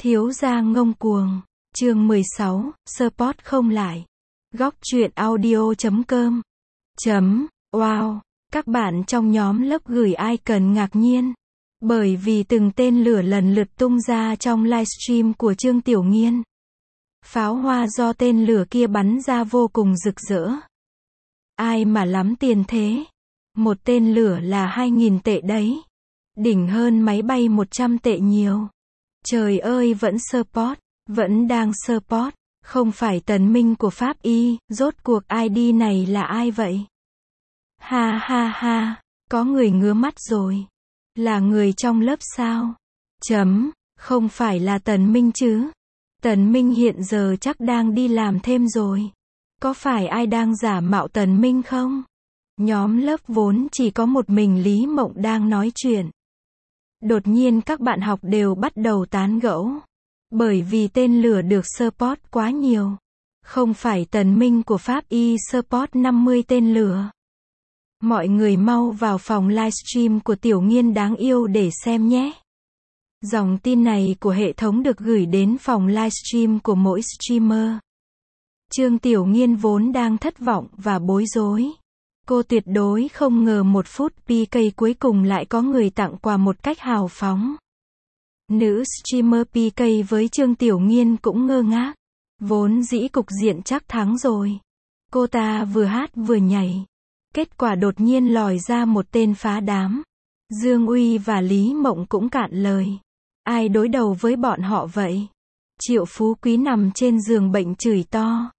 Thiếu gia ngông cuồng. Chương 16, support không lại. Góc truyện audio.com. Wow, các bạn trong nhóm lớp gửi icon ngạc nhiên. Bởi vì từng tên lửa lần lượt tung ra trong livestream của Trương Tiểu Nghiên. Pháo hoa do tên lửa kia bắn ra vô cùng rực rỡ. Ai mà lắm tiền thế? Một tên lửa là 2.000 tệ đấy. Đỉnh hơn máy bay 100 tệ nhiều. Trời ơi, vẫn support, vẫn đang support. Không phải Tần Minh của Pháp Y, rốt cuộc ID này là ai vậy? Ha ha ha, có người ngứa mắt rồi. Là người trong lớp sao? Không phải là Tần Minh chứ? Tần Minh hiện giờ chắc đang đi làm thêm rồi. Có phải ai đang giả mạo Tần Minh không? Nhóm lớp vốn chỉ có một mình Lý Mộng đang nói chuyện. Đột nhiên các bạn học đều bắt đầu tán gẫu. Bởi vì tên lửa được support quá nhiều. Không phải Tần Minh của Pháp Y support 50 tên lửa. Mọi người mau vào phòng livestream của Tiểu Nghiên đáng yêu để xem nhé. Dòng tin này của hệ thống được gửi đến phòng livestream của mỗi streamer. Trương Tiểu Nghiên vốn đang thất vọng và bối rối. Cô tuyệt đối không ngờ 1 phút PK cuối cùng lại có người tặng quà một cách hào phóng. Nữ streamer PK với Trương Tiểu Nghiên cũng ngơ ngác. Vốn dĩ cục diện chắc thắng rồi. Cô ta vừa hát vừa nhảy. Kết quả đột nhiên lòi ra một tên phá đám. Dương Uy và Lý Mộng cũng cạn lời. Ai đối đầu với bọn họ vậy? Triệu Phú Quý nằm trên giường bệnh chửi to.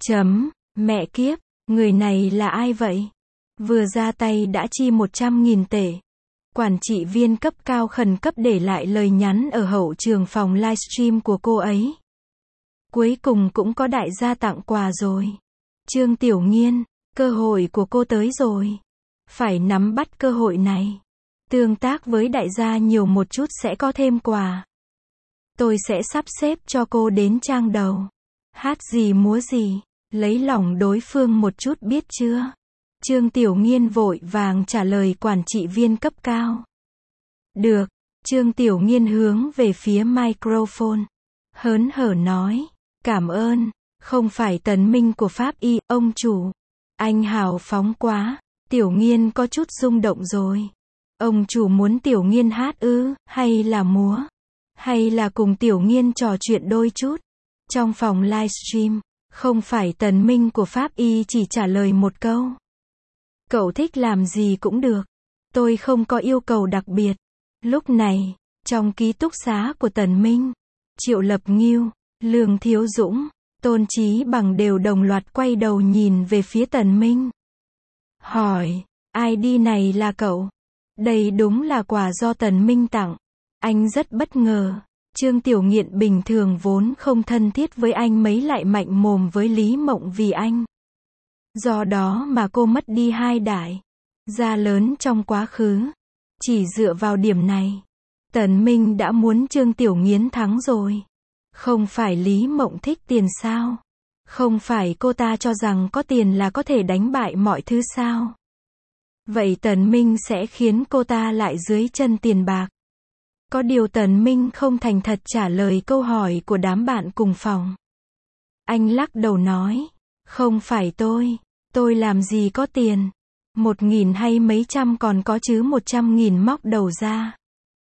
Mẹ kiếp, người này là ai vậy? Vừa ra tay đã chi 100.000 tệ. Quản trị viên cấp cao khẩn cấp để lại lời nhắn ở hậu trường phòng livestream của cô ấy. Cuối cùng cũng có đại gia tặng quà rồi. Trương Tiểu Nghiên, cơ hội của cô tới rồi. Phải nắm bắt cơ hội này. Tương tác với đại gia nhiều một chút sẽ có thêm quà. Tôi sẽ sắp xếp cho cô đến trang đầu. Hát gì múa gì, lấy lòng đối phương một chút biết chưa? Trương Tiểu Nghiên vội vàng trả lời quản trị viên cấp cao. Được, Trương Tiểu Nghiên hướng về phía microphone. Hớn hở nói, cảm ơn, không phải Tần Minh của Pháp Y, ông chủ. Anh hào phóng quá, Tiểu Nghiên có chút rung động rồi. Ông chủ muốn Tiểu Nghiên hát ư, hay là múa? Hay là cùng Tiểu Nghiên trò chuyện đôi chút? Trong phòng livestream, không phải Tần Minh của Pháp Y chỉ trả lời một câu. Cậu thích làm gì cũng được. Tôi không có yêu cầu đặc biệt. Lúc này, trong ký túc xá của Tần Minh, Triệu Lập Ngưu, Lương Thiếu Dũng, Tôn Chí Bằng đều đồng loạt quay đầu nhìn về phía Tần Minh. Hỏi, ID này là cậu? Đây đúng là quà do Tần Minh tặng. Anh rất bất ngờ. Trương Tiểu Nghiện bình thường vốn không thân thiết với anh mấy lại mạnh mồm với Lý Mộng vì anh. Do đó mà cô mất đi 2 đại gia lớn trong quá khứ. Chỉ dựa vào điểm này, Tần Minh đã muốn Trương Tiểu Nghiên thắng rồi. Không phải Lý Mộng thích tiền sao? Không phải cô ta cho rằng có tiền là có thể đánh bại mọi thứ sao? Vậy Tần Minh sẽ khiến cô ta lại dưới chân tiền bạc. Có điều Tần Minh không thành thật trả lời câu hỏi của đám bạn cùng phòng. Anh lắc đầu nói, không phải tôi làm gì có tiền. 1.000 hay mấy trăm còn có chứ 100.000 móc đầu ra.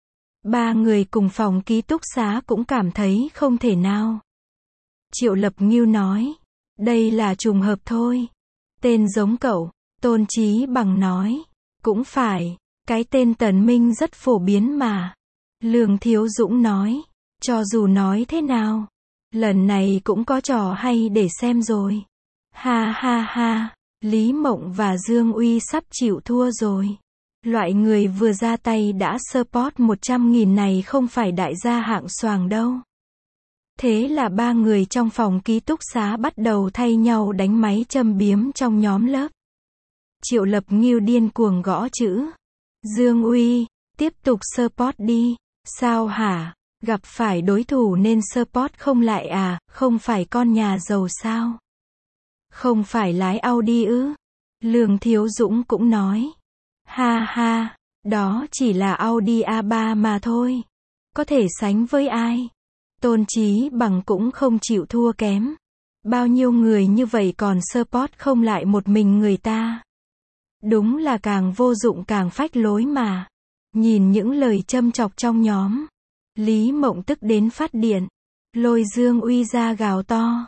3 người cùng phòng ký túc xá cũng cảm thấy không thể nào. Triệu Lập Ngưu nói, đây là trùng hợp thôi. Tên giống cậu, Tôn Chí Bằng nói, cũng phải, cái tên Tần Minh rất phổ biến mà. Lương Thiếu Dũng nói, cho dù nói thế nào, lần này cũng có trò hay để xem rồi. Ha ha ha, Lý Mộng và Dương Uy sắp chịu thua rồi. Loại người vừa ra tay đã support 100.000 này không phải đại gia hạng xoàng đâu. Thế là 3 người trong phòng ký túc xá bắt đầu thay nhau đánh máy châm biếm trong nhóm lớp. Triệu Lập Ngưu điên cuồng gõ chữ. Dương Uy, tiếp tục support đi. Sao hả? Gặp phải đối thủ nên support không lại à? Không phải con nhà giàu sao? Không phải lái Audi ư? Lương Thiếu Dũng cũng nói. Ha ha, đó chỉ là Audi A3 mà thôi. Có thể sánh với ai? Tôn Chí Bằng cũng không chịu thua kém. Bao nhiêu người như vậy còn support không lại một mình người ta. Đúng là càng vô dụng càng phách lối mà. Nhìn những lời châm chọc trong nhóm, Lý Mộng tức đến phát điện. Lôi Dương Uy ra gào to.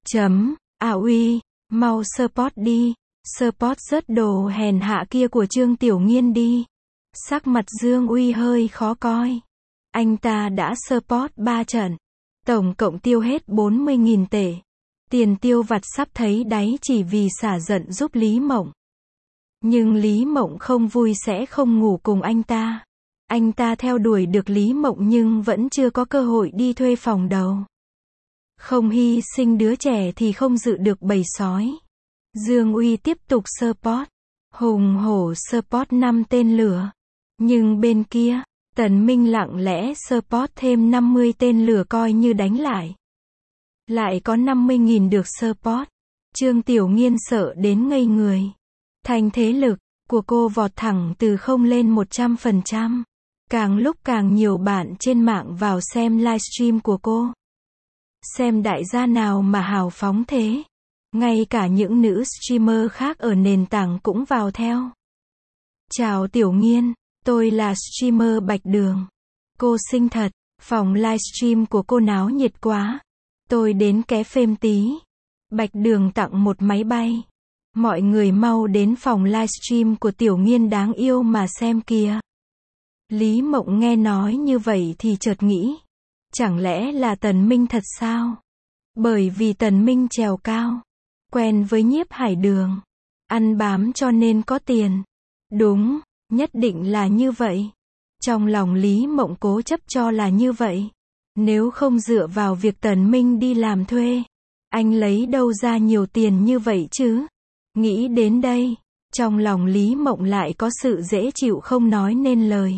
Uy, mau support đi. Support rớt đồ hèn hạ kia của Trương Tiểu Nghiên đi. Sắc mặt Dương Uy hơi khó coi. Anh ta đã support 3 trận. Tổng cộng tiêu hết 40.000 tệ. Tiền tiêu vặt sắp thấy đáy chỉ vì xả giận giúp Lý Mộng. Nhưng Lý Mộng không vui sẽ không ngủ cùng anh ta. Anh ta theo đuổi được Lý Mộng nhưng vẫn chưa có cơ hội đi thuê phòng đầu. Không hy sinh đứa trẻ thì không dự được bầy sói. Dương Uy tiếp tục support. Hùng hổ support 5 tên lửa. Nhưng bên kia, Tần Minh lặng lẽ support thêm 50 tên lửa coi như đánh lại. Lại có 50.000 được support. Trương Tiểu Nghiên sợ đến ngây người. Thành thế lực của cô vọt thẳng từ 0 lên 100%. Càng lúc càng nhiều bạn trên mạng vào xem livestream của cô. Xem đại gia nào mà hào phóng thế. Ngay cả những nữ streamer khác ở nền tảng cũng vào theo. Chào Tiểu Nghiên, tôi là streamer Bạch Đường. Cô xinh thật, phòng livestream của cô náo nhiệt quá. Tôi đến ké phêm tí. Bạch Đường tặng một máy bay. Mọi người mau đến phòng livestream của Tiểu Nghiên đáng yêu mà xem kìa. Lý Mộng nghe nói như vậy thì chợt nghĩ. Chẳng lẽ là Tần Minh thật sao? Bởi vì Tần Minh trèo cao. Quen với Nhiếp Hải Đường. Ăn bám cho nên có tiền. Đúng, nhất định là như vậy. Trong lòng Lý Mộng cố chấp cho là như vậy. Nếu không dựa vào việc Tần Minh đi làm thuê, anh lấy đâu ra nhiều tiền như vậy chứ? Nghĩ đến đây, trong lòng Lý Mộng lại có sự dễ chịu không nói nên lời.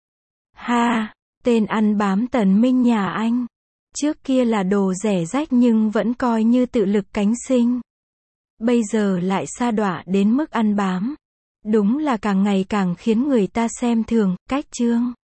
Ha, tên ăn bám Tần Minh nhà anh. Trước kia là đồ rẻ rách nhưng vẫn coi như tự lực cánh sinh. Bây giờ lại sa đọa đến mức ăn bám. Đúng là càng ngày càng khiến người ta xem thường, cách Trương